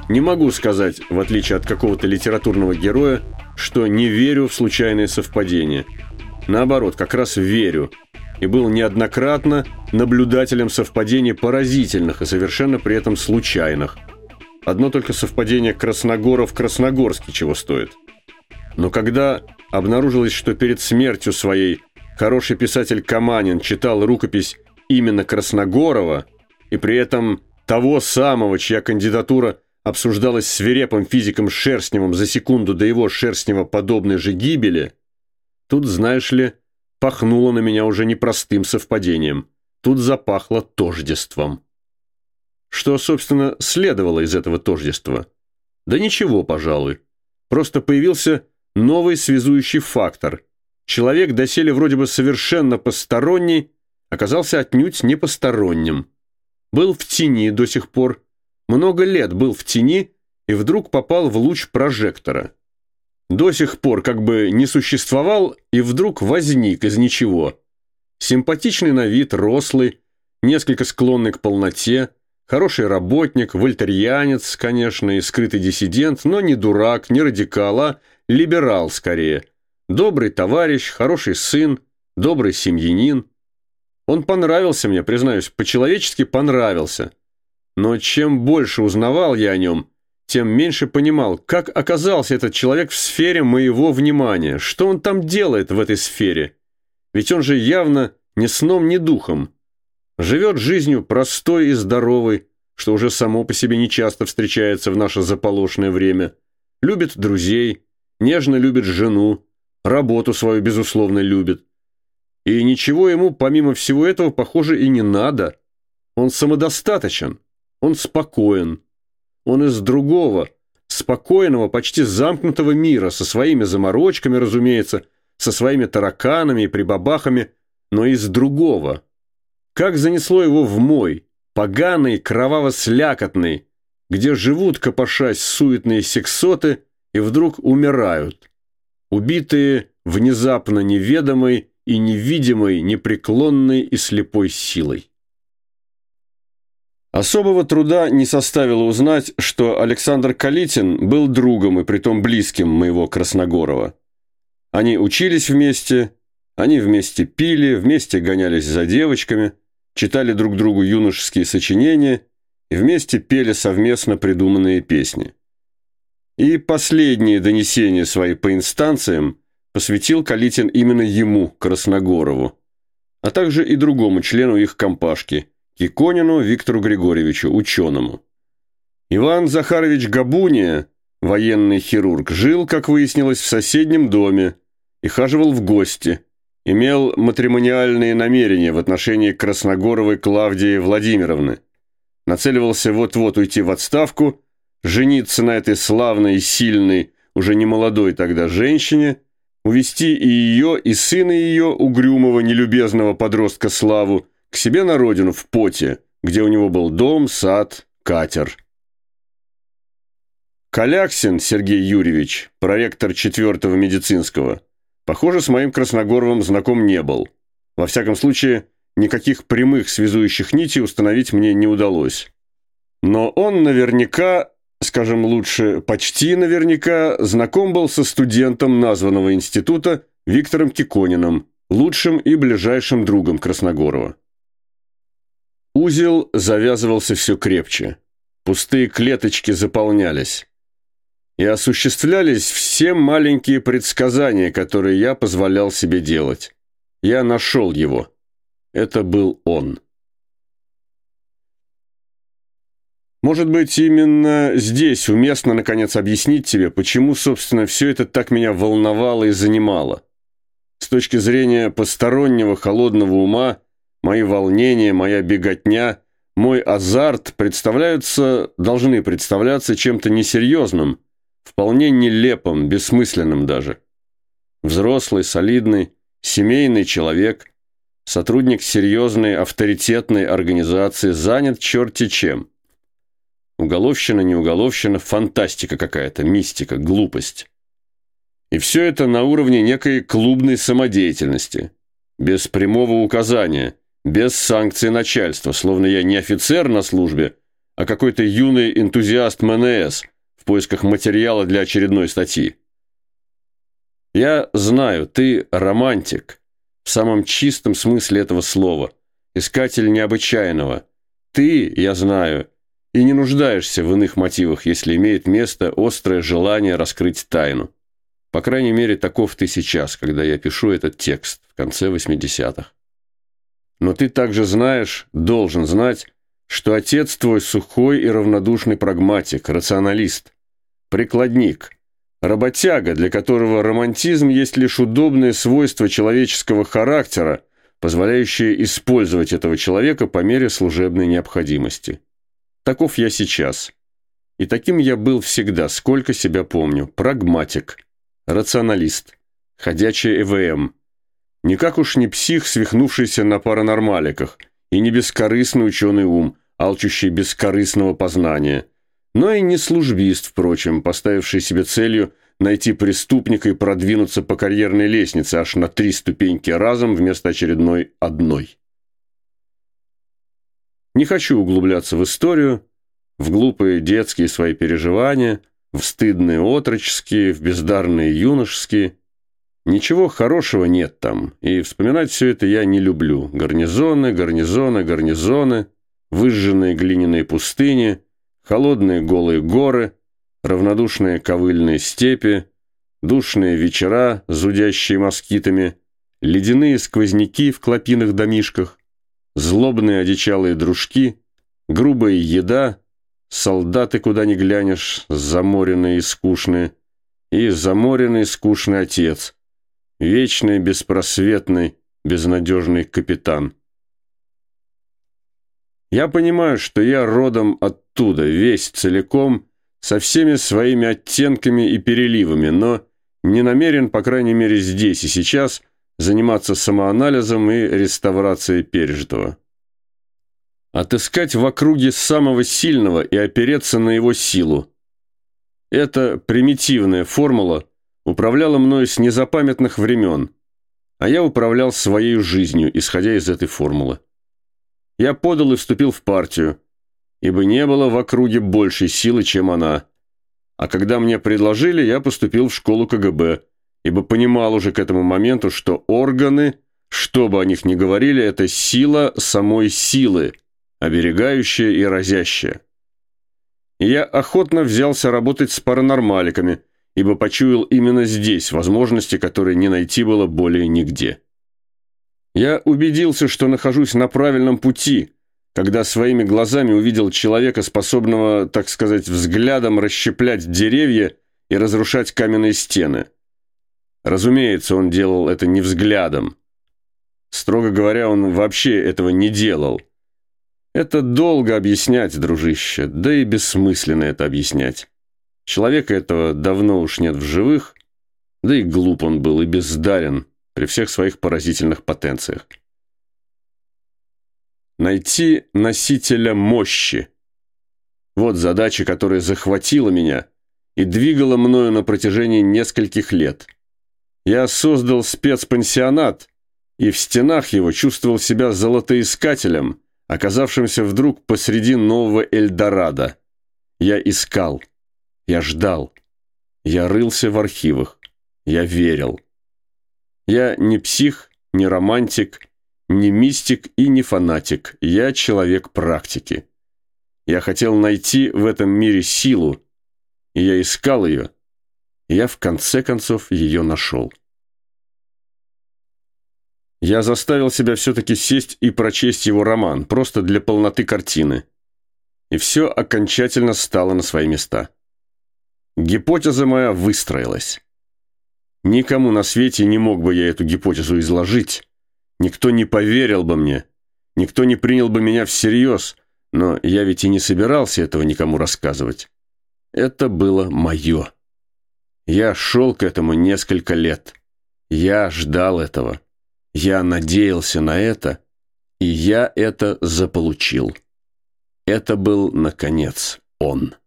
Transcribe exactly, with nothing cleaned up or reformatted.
Не могу сказать, в отличие от какого-то литературного героя, что не верю в случайные совпадения. Наоборот, как раз верю. И был неоднократно наблюдателем совпадений поразительных и совершенно при этом случайных. Одно только совпадение Красногоров-Красногорский чего стоит. Но когда обнаружилось, что перед смертью своей хороший писатель Каманин читал рукопись именно Красногорова, и при этом того самого, чья кандидатура обсуждалась свирепым физиком Шерстневым за секунду до его Шерстнева-подобной же гибели, тут, знаешь ли, пахнуло на меня уже непростым совпадением. Тут запахло тождеством. Что, собственно, следовало из этого тождества? Да ничего, пожалуй. Просто появился новый связующий фактор. Человек, доселе вроде бы совершенно посторонний, оказался отнюдь не посторонним. Был в тени до сих пор, много лет был в тени и вдруг попал в луч прожектора. До сих пор как бы не существовал и вдруг возник из ничего. Симпатичный на вид, рослый, несколько склонный к полноте, хороший работник, вольтерьянец, конечно, и скрытый диссидент, но не дурак, не радикал, а либерал скорее. Добрый товарищ, хороший сын, добрый семьянин. Он понравился мне, признаюсь, по-человечески понравился. Но чем больше узнавал я о нем, тем меньше понимал, как оказался этот человек в сфере моего внимания, что он там делает в этой сфере. Ведь он же явно ни сном, ни духом. Живет жизнью простой и здоровой, что уже само по себе нечасто встречается в наше заполошное время. Любит друзей, нежно любит жену, работу свою, безусловно, любит. И ничего ему, помимо всего этого, похоже, и не надо. Он самодостаточен, он спокоен. Он из другого, спокойного, почти замкнутого мира, со своими заморочками, разумеется, со своими тараканами и прибабахами, но из другого. Как занесло его в мой, поганый, кроваво-слякотный, где живут, копошась, суетные сексоты и вдруг умирают, убитые внезапно неведомой и невидимой, непреклонной и слепой силой. Особого труда не составило узнать, что Александр Калитин был другом и притом близким моего Красногорова. Они учились вместе, они вместе пили, вместе гонялись за девочками, читали друг другу юношеские сочинения и вместе пели совместно придуманные песни. И последние донесения свои по инстанциям посвятил Калитин именно ему, Красногорову, а также и другому члену их компашки, Киконину Виктору Григорьевичу, ученому. Иван Захарович Габуния, военный хирург, жил, как выяснилось, в соседнем доме и хаживал в гости, имел матримониальные намерения в отношении Красногоровой Клавдии Владимировны, нацеливался вот-вот уйти в отставку, жениться на этой славной и сильной, уже не молодой тогда женщине, увести и ее, и сына ее, угрюмого, нелюбезного подростка Славу, к себе на родину в Поте, где у него был дом, сад, катер. Каляксин Сергей Юрьевич, проректор четвертого медицинского, похоже, с моим Красногоровым знаком не был. Во всяком случае, никаких прямых связующих нитей установить мне не удалось. Но он наверняка, скажем лучше, почти наверняка, знаком был со студентом названного института Виктором Кикониным, лучшим и ближайшим другом Красногорова. Узел завязывался все крепче, пустые клеточки заполнялись. И осуществлялись все маленькие предсказания, которые я позволял себе делать. Я нашел его. Это был он. Может быть, именно здесь уместно, наконец, объяснить тебе, почему, собственно, все это так меня волновало и занимало. С точки зрения постороннего холодного ума, мои волнения, моя беготня, мой азарт представляются, должны представляться чем-то несерьезным, вполне нелепым, бессмысленным даже. Взрослый, солидный, семейный человек, сотрудник серьезной, авторитетной организации, занят черти чем. Уголовщина, не уголовщина, фантастика какая-то, мистика, глупость. И все это на уровне некой клубной самодеятельности, без прямого указания, без санкции начальства, словно я не офицер на службе, а какой-то юный энтузиаст МНС в поисках материала для очередной статьи. Я знаю, ты романтик, в самом чистом смысле этого слова, искатель необычайного. Ты, я знаю, и не нуждаешься в иных мотивах, если имеет место острое желание раскрыть тайну. По крайней мере, таков ты сейчас, когда я пишу этот текст в конце восьмидесятых. Но ты также знаешь, должен знать, что отец твой сухой и равнодушный прагматик, рационалист, прикладник, работяга, для которого романтизм есть лишь удобное свойство человеческого характера, позволяющее использовать этого человека по мере служебной необходимости. Таков я сейчас. И таким я был всегда, сколько себя помню. Прагматик, рационалист, ходячий э вэ эм. Никак уж не псих, свихнувшийся на паранормаликах, и не бескорыстный ученый ум, алчущий бескорыстного познания, но и не службист, впрочем, поставивший себе целью найти преступника и продвинуться по карьерной лестнице аж на три ступеньки разом вместо очередной одной. Не хочу углубляться в историю, в глупые детские свои переживания, в стыдные отроческие, в бездарные юношеские. Ничего хорошего нет там, и вспоминать все это я не люблю. Гарнизоны, гарнизоны, гарнизоны, выжженные глиняные пустыни, холодные голые горы, равнодушные ковыльные степи, душные вечера, зудящие москитами, ледяные сквозняки в клопиных домишках, злобные одичалые дружки, грубая еда, солдаты, куда ни глянешь, заморенные и скучные, и заморенный скучный отец, вечный, беспросветный, безнадежный капитан. Я понимаю, что я родом оттуда, весь целиком, со всеми своими оттенками и переливами, но не намерен, по крайней мере здесь и сейчас, заниматься самоанализом и реставрацией пережитого. Отыскать в округе самого сильного и опереться на его силу. Эта примитивная формула управляла мною с незапамятных времен, а я управлял своей жизнью, исходя из этой формулы. Я подал и вступил в партию, ибо не было в округе большей силы, чем она. А когда мне предложили, я поступил в школу ка гэ бэ, ибо понимал уже к этому моменту, что органы, что бы о них ни говорили, это сила самой силы, оберегающая и разящая. И я охотно взялся работать с паранормаликами, ибо почуял именно здесь возможности, которые не найти было более нигде. Я убедился, что нахожусь на правильном пути, когда своими глазами увидел человека, способного, так сказать, взглядом расщеплять деревья и разрушать каменные стены. Разумеется, он делал это не взглядом. Строго говоря, он вообще этого не делал. Это долго объяснять, дружище, да и бессмысленно это объяснять. Человека этого давно уж нет в живых, да и глуп он был и бездарен при всех своих поразительных потенциях. Найти носителя мощи. Вот задача, которая захватила меня и двигала мною на протяжении нескольких лет. Я создал спецпансионат, и в стенах его чувствовал себя золотоискателем, оказавшимся вдруг посреди нового Эльдорадо. Я искал, я ждал, я рылся в архивах, я верил. Я не псих, не романтик, не мистик и не фанатик, я человек практики. Я хотел найти в этом мире силу, и я искал ее, и я в конце концов ее нашел. Я заставил себя все-таки сесть и прочесть его роман, просто для полноты картины. И все окончательно стало на свои места. Гипотеза моя выстроилась. Никому на свете не мог бы я эту гипотезу изложить. Никто не поверил бы мне. Никто не принял бы меня всерьез. Но я ведь и не собирался этого никому рассказывать. Это было мое. Я шел к этому несколько лет. Я ждал этого. Я надеялся на это, и я это заполучил. Это был, наконец, он.